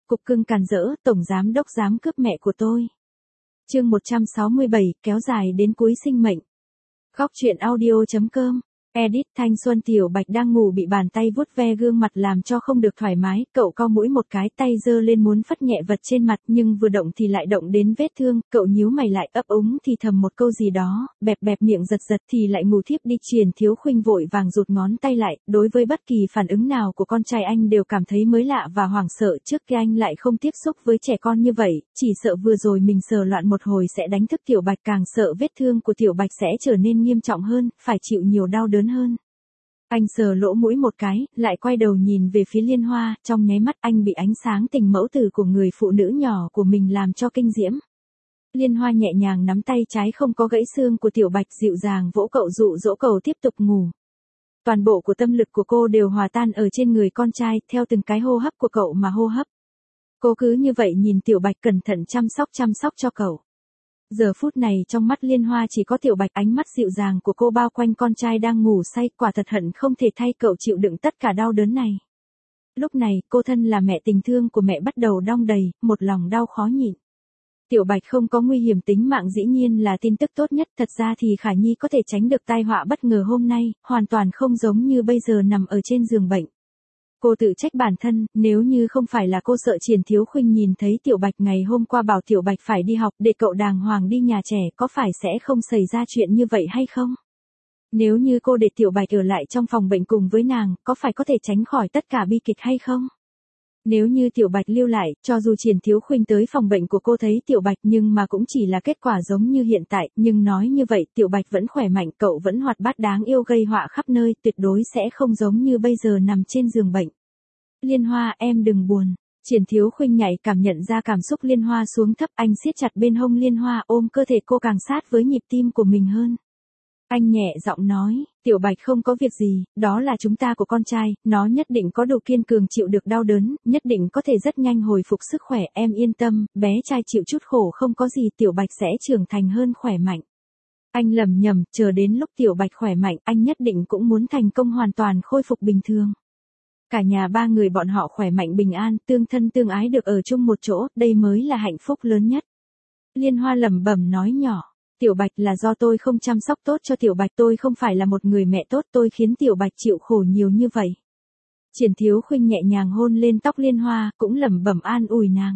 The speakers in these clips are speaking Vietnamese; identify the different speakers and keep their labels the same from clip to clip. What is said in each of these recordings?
Speaker 1: cục cưng càn rỡ, tổng giám đốc dám cướp mẹ của tôi. Chương 167, kéo dài đến cuối sinh mệnh. Góc truyện audio.com. Edit. Thanh xuân Tiểu Bạch đang ngủ bị bàn tay vuốt ve gương mặt làm cho không được thoải mái, cậu cau mũi một cái, tay giơ lên muốn phất nhẹ vật trên mặt, nhưng vừa động thì lại động đến vết thương, cậu nhíu mày lại, ấp úng thì thầm một câu gì đó, bẹp bẹp miệng giật giật thì lại ngủ thiếp đi. Triển Thiếu Khuynh vội vàng rụt ngón tay lại, đối với bất kỳ phản ứng nào của con trai anh đều cảm thấy mới lạ và hoảng sợ, trước kia anh lại không tiếp xúc với trẻ con như vậy, chỉ sợ vừa rồi mình sờ loạn một hồi sẽ đánh thức Tiểu Bạch, càng sợ vết thương của Tiểu Bạch sẽ trở nên nghiêm trọng hơn, phải chịu nhiều đau đớn hơn. Anh sờ lỗ mũi một cái, lại quay đầu nhìn về phía Liên Hoa, trong nháy mắt anh bị ánh sáng tình mẫu tử của người phụ nữ nhỏ của mình làm cho kinh diễm. Liên Hoa nhẹ nhàng nắm tay trái không có gãy xương của Tiểu Bạch, dịu dàng vỗ cậu, dụ dỗ cậu tiếp tục ngủ. Toàn bộ của tâm lực của cô đều hòa tan ở trên người con trai, theo từng cái hô hấp của cậu mà hô hấp. Cô cứ như vậy nhìn Tiểu Bạch cẩn thận chăm sóc cho cậu. Giờ phút này trong mắt Liên Hoa chỉ có Tiểu Bạch, ánh mắt dịu dàng của cô bao quanh con trai đang ngủ say, quả thật hận không thể thay cậu chịu đựng tất cả đau đớn này. Lúc này, cô thân là mẹ, tình thương của mẹ bắt đầu đong đầy, một lòng đau khó nhịn. Tiểu Bạch không có nguy hiểm tính mạng dĩ nhiên là tin tức tốt nhất, thật ra thì Khả Nhi có thể tránh được tai họa bất ngờ hôm nay, hoàn toàn không giống như bây giờ nằm ở trên giường bệnh. Cô tự trách bản thân, nếu như không phải là cô sợ Triển Thiếu Khuynh nhìn thấy Tiểu Bạch ngày hôm qua bảo Tiểu Bạch phải đi học để cậu đàng hoàng đi nhà trẻ, có phải sẽ không xảy ra chuyện như vậy hay không? Nếu như cô để Tiểu Bạch ở lại trong phòng bệnh cùng với nàng, có phải có thể tránh khỏi tất cả bi kịch hay không? Nếu như Tiểu Bạch lưu lại, cho dù Triển Thiếu Khuynh tới phòng bệnh của cô thấy Tiểu Bạch nhưng mà cũng chỉ là kết quả giống như hiện tại, nhưng nói như vậy Tiểu Bạch vẫn khỏe mạnh, cậu vẫn hoạt bát đáng yêu gây họa khắp nơi, tuyệt đối sẽ không giống như bây giờ nằm trên giường bệnh. Liên Hoa, em đừng buồn. Triển Thiếu Khuynh nhạy cảm nhận ra cảm xúc Liên Hoa xuống thấp, anh siết chặt bên hông Liên Hoa, ôm cơ thể cô càng sát với nhịp tim của mình hơn. Anh nhẹ giọng nói, Tiểu Bạch không có việc gì, đó là chúng ta của con trai, nó nhất định có đủ kiên cường chịu được đau đớn, nhất định có thể rất nhanh hồi phục sức khỏe, em yên tâm, bé trai chịu chút khổ không có gì, Tiểu Bạch sẽ trưởng thành hơn khỏe mạnh. Anh lầm nhầm, chờ đến lúc Tiểu Bạch khỏe mạnh, anh nhất định cũng muốn thành công hoàn toàn khôi phục bình thường. Cả nhà ba người bọn họ khỏe mạnh bình an, tương thân tương ái được ở chung một chỗ, đây mới là hạnh phúc lớn nhất. Liên Hoa lẩm bẩm nói nhỏ. Tiểu Bạch là do tôi không chăm sóc tốt cho Tiểu Bạch, tôi không phải là một người mẹ tốt, tôi khiến Tiểu Bạch chịu khổ nhiều như vậy. Triển Thiếu Khuynh nhẹ nhàng hôn lên tóc Liên Hoa, cũng lẩm bẩm an ủi nàng.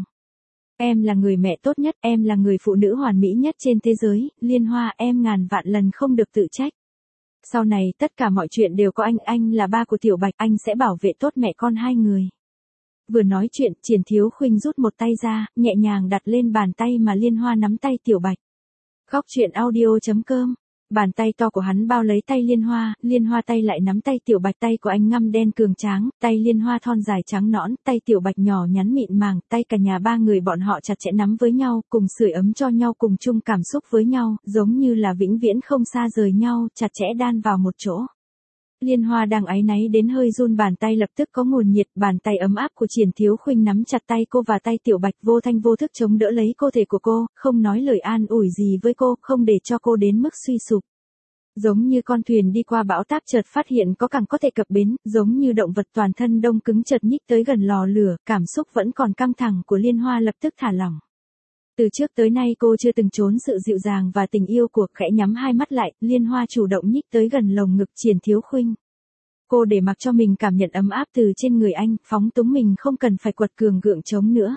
Speaker 1: Em là người mẹ tốt nhất, em là người phụ nữ hoàn mỹ nhất trên thế giới, Liên Hoa, em ngàn vạn lần không được tự trách. Sau này tất cả mọi chuyện đều có anh là ba của Tiểu Bạch, anh sẽ bảo vệ tốt mẹ con hai người. Vừa nói chuyện, Triển Thiếu Khuynh rút một tay ra, nhẹ nhàng đặt lên bàn tay mà Liên Hoa nắm tay Tiểu Bạch. Góc truyện audio.com. Bàn tay to của hắn bao lấy tay Liên Hoa tay lại nắm tay Tiểu Bạch, tay của anh ngăm đen cường tráng, tay Liên Hoa thon dài trắng nõn, tay Tiểu Bạch nhỏ nhắn mịn màng, tay cả nhà ba người bọn họ chặt chẽ nắm với nhau, cùng sưởi ấm cho nhau, cùng chung cảm xúc với nhau, giống như là vĩnh viễn không xa rời nhau, chặt chẽ đan vào một chỗ. Liên Hoa đang áy náy đến hơi run, bàn tay lập tức có nguồn nhiệt, bàn tay ấm áp của Triển Thiếu Khuynh nắm chặt tay cô và tay Tiểu Bạch, vô thanh vô thức chống đỡ lấy cơ thể của cô, không nói lời an ủi gì với cô, không để cho cô đến mức suy sụp. Giống như con thuyền đi qua bão táp chợt phát hiện có cảng có thể cập bến, giống như động vật toàn thân đông cứng chợt nhích tới gần lò lửa, cảm xúc vẫn còn căng thẳng của Liên Hoa lập tức thả lỏng. Từ trước tới nay cô chưa từng trốn sự dịu dàng và tình yêu của, khẽ nhắm hai mắt lại, Liên Hoa chủ động nhích tới gần lồng ngực Triển Thiếu Khuynh. Cô để mặc cho mình cảm nhận ấm áp từ trên người anh, phóng túng mình không cần phải quật cường gượng chống nữa.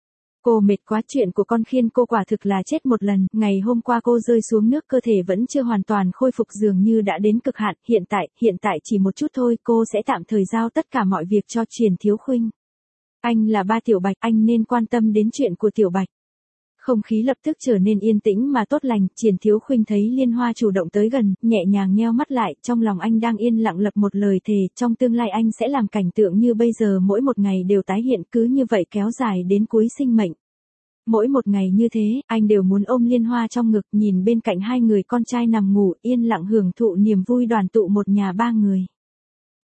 Speaker 1: Cô mệt quá, chuyện của con khiến cô quả thực là chết một lần, ngày hôm qua cô rơi xuống nước, cơ thể vẫn chưa hoàn toàn khôi phục, dường như đã đến cực hạn, hiện tại chỉ một chút thôi, cô sẽ tạm thời giao tất cả mọi việc cho Triển Thiếu Khuynh. Anh là ba Tiểu Bạch, anh nên quan tâm đến chuyện của Tiểu Bạch. Không khí lập tức trở nên yên tĩnh mà tốt lành, Triển Thiếu Khuynh thấy Liên Hoa chủ động tới gần, nhẹ nhàng nheo mắt lại, trong lòng anh đang yên lặng lập một lời thề, trong tương lai anh sẽ làm cảnh tượng như bây giờ mỗi một ngày đều tái hiện, cứ như vậy kéo dài đến cuối sinh mệnh. Mỗi một ngày như thế, anh đều muốn ôm Liên Hoa trong ngực, nhìn bên cạnh hai người con trai nằm ngủ, yên lặng hưởng thụ niềm vui đoàn tụ một nhà ba người.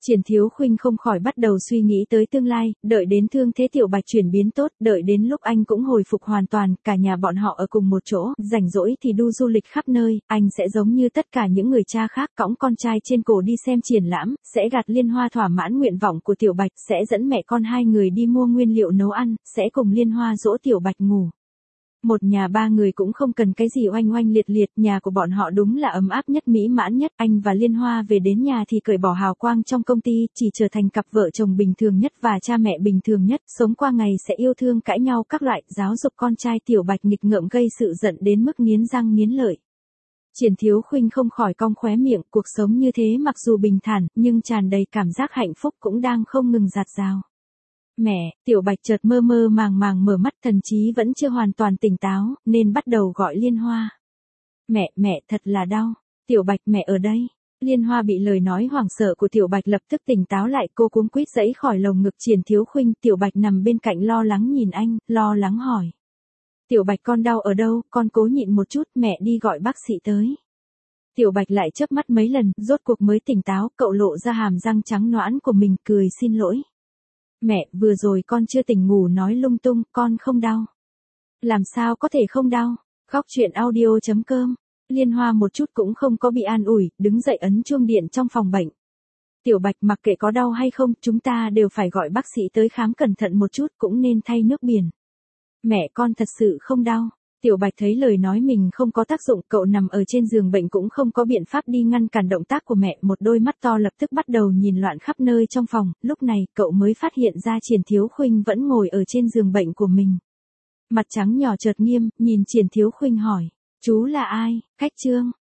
Speaker 1: Triển Thiếu Khuynh không khỏi bắt đầu suy nghĩ tới tương lai, đợi đến thương thế Tiểu Bạch chuyển biến tốt, đợi đến lúc anh cũng hồi phục hoàn toàn, cả nhà bọn họ ở cùng một chỗ, rảnh rỗi thì đu du lịch khắp nơi, anh sẽ giống như tất cả những người cha khác cõng con trai trên cổ đi xem triển lãm, sẽ gạt Liên Hoa thỏa mãn nguyện vọng của Tiểu Bạch, sẽ dẫn mẹ con hai người đi mua nguyên liệu nấu ăn, sẽ cùng Liên Hoa dỗ Tiểu Bạch ngủ. Một nhà ba người cũng không cần cái gì oanh oanh liệt liệt, nhà của bọn họ đúng là ấm áp nhất mỹ mãn nhất, anh và Liên Hoa về đến nhà thì cởi bỏ hào quang trong công ty, chỉ trở thành cặp vợ chồng bình thường nhất và cha mẹ bình thường nhất, sống qua ngày sẽ yêu thương cãi nhau các loại, giáo dục con trai Tiểu Bạch nghịch ngợm gây sự giận đến mức nghiến răng nghiến lợi. Triển Thiếu Khuynh không khỏi cong khóe miệng, cuộc sống như thế mặc dù bình thản, nhưng tràn đầy cảm giác hạnh phúc cũng đang không ngừng dạt dào. Mẹ, Tiểu Bạch chợt mơ mơ màng màng mở mắt, thần trí vẫn chưa hoàn toàn tỉnh táo, nên bắt đầu gọi Liên Hoa. Mẹ thật là đau. Tiểu Bạch, mẹ ở đây. Liên Hoa bị lời nói hoảng sợ của Tiểu Bạch lập tức tỉnh táo lại, cô cuống quýt giãy khỏi lồng ngực Triển Thiếu Khuynh, Tiểu Bạch nằm bên cạnh lo lắng nhìn anh, lo lắng hỏi. Tiểu Bạch, con đau ở đâu, con cố nhịn một chút, mẹ đi gọi bác sĩ tới. Tiểu Bạch lại chớp mắt mấy lần, rốt cuộc mới tỉnh táo, cậu lộ ra hàm răng trắng nõn của mình, cười xin lỗi. Mẹ, vừa rồi con chưa tỉnh ngủ nói lung tung, con không đau. Làm sao có thể không đau? Khóc chuyện audio.com. Liên Hoa một chút cũng không có bị an ủi, đứng dậy ấn chuông điện trong phòng bệnh. Tiểu Bạch, mặc kệ có đau hay không, chúng ta đều phải gọi bác sĩ tới khám cẩn thận một chút, cũng nên thay nước biển. Mẹ, con thật sự không đau. Tiểu Bạch thấy lời nói mình không có tác dụng, cậu nằm ở trên giường bệnh cũng không có biện pháp đi ngăn cản động tác của mẹ, một đôi mắt to lập tức bắt đầu nhìn loạn khắp nơi trong phòng, lúc này cậu mới phát hiện ra Triển Thiếu Khuynh vẫn ngồi ở trên giường bệnh của mình. Mặt trắng nhỏ chợt nghiêm, nhìn Triển Thiếu Khuynh hỏi, chú là ai, Khách Trương,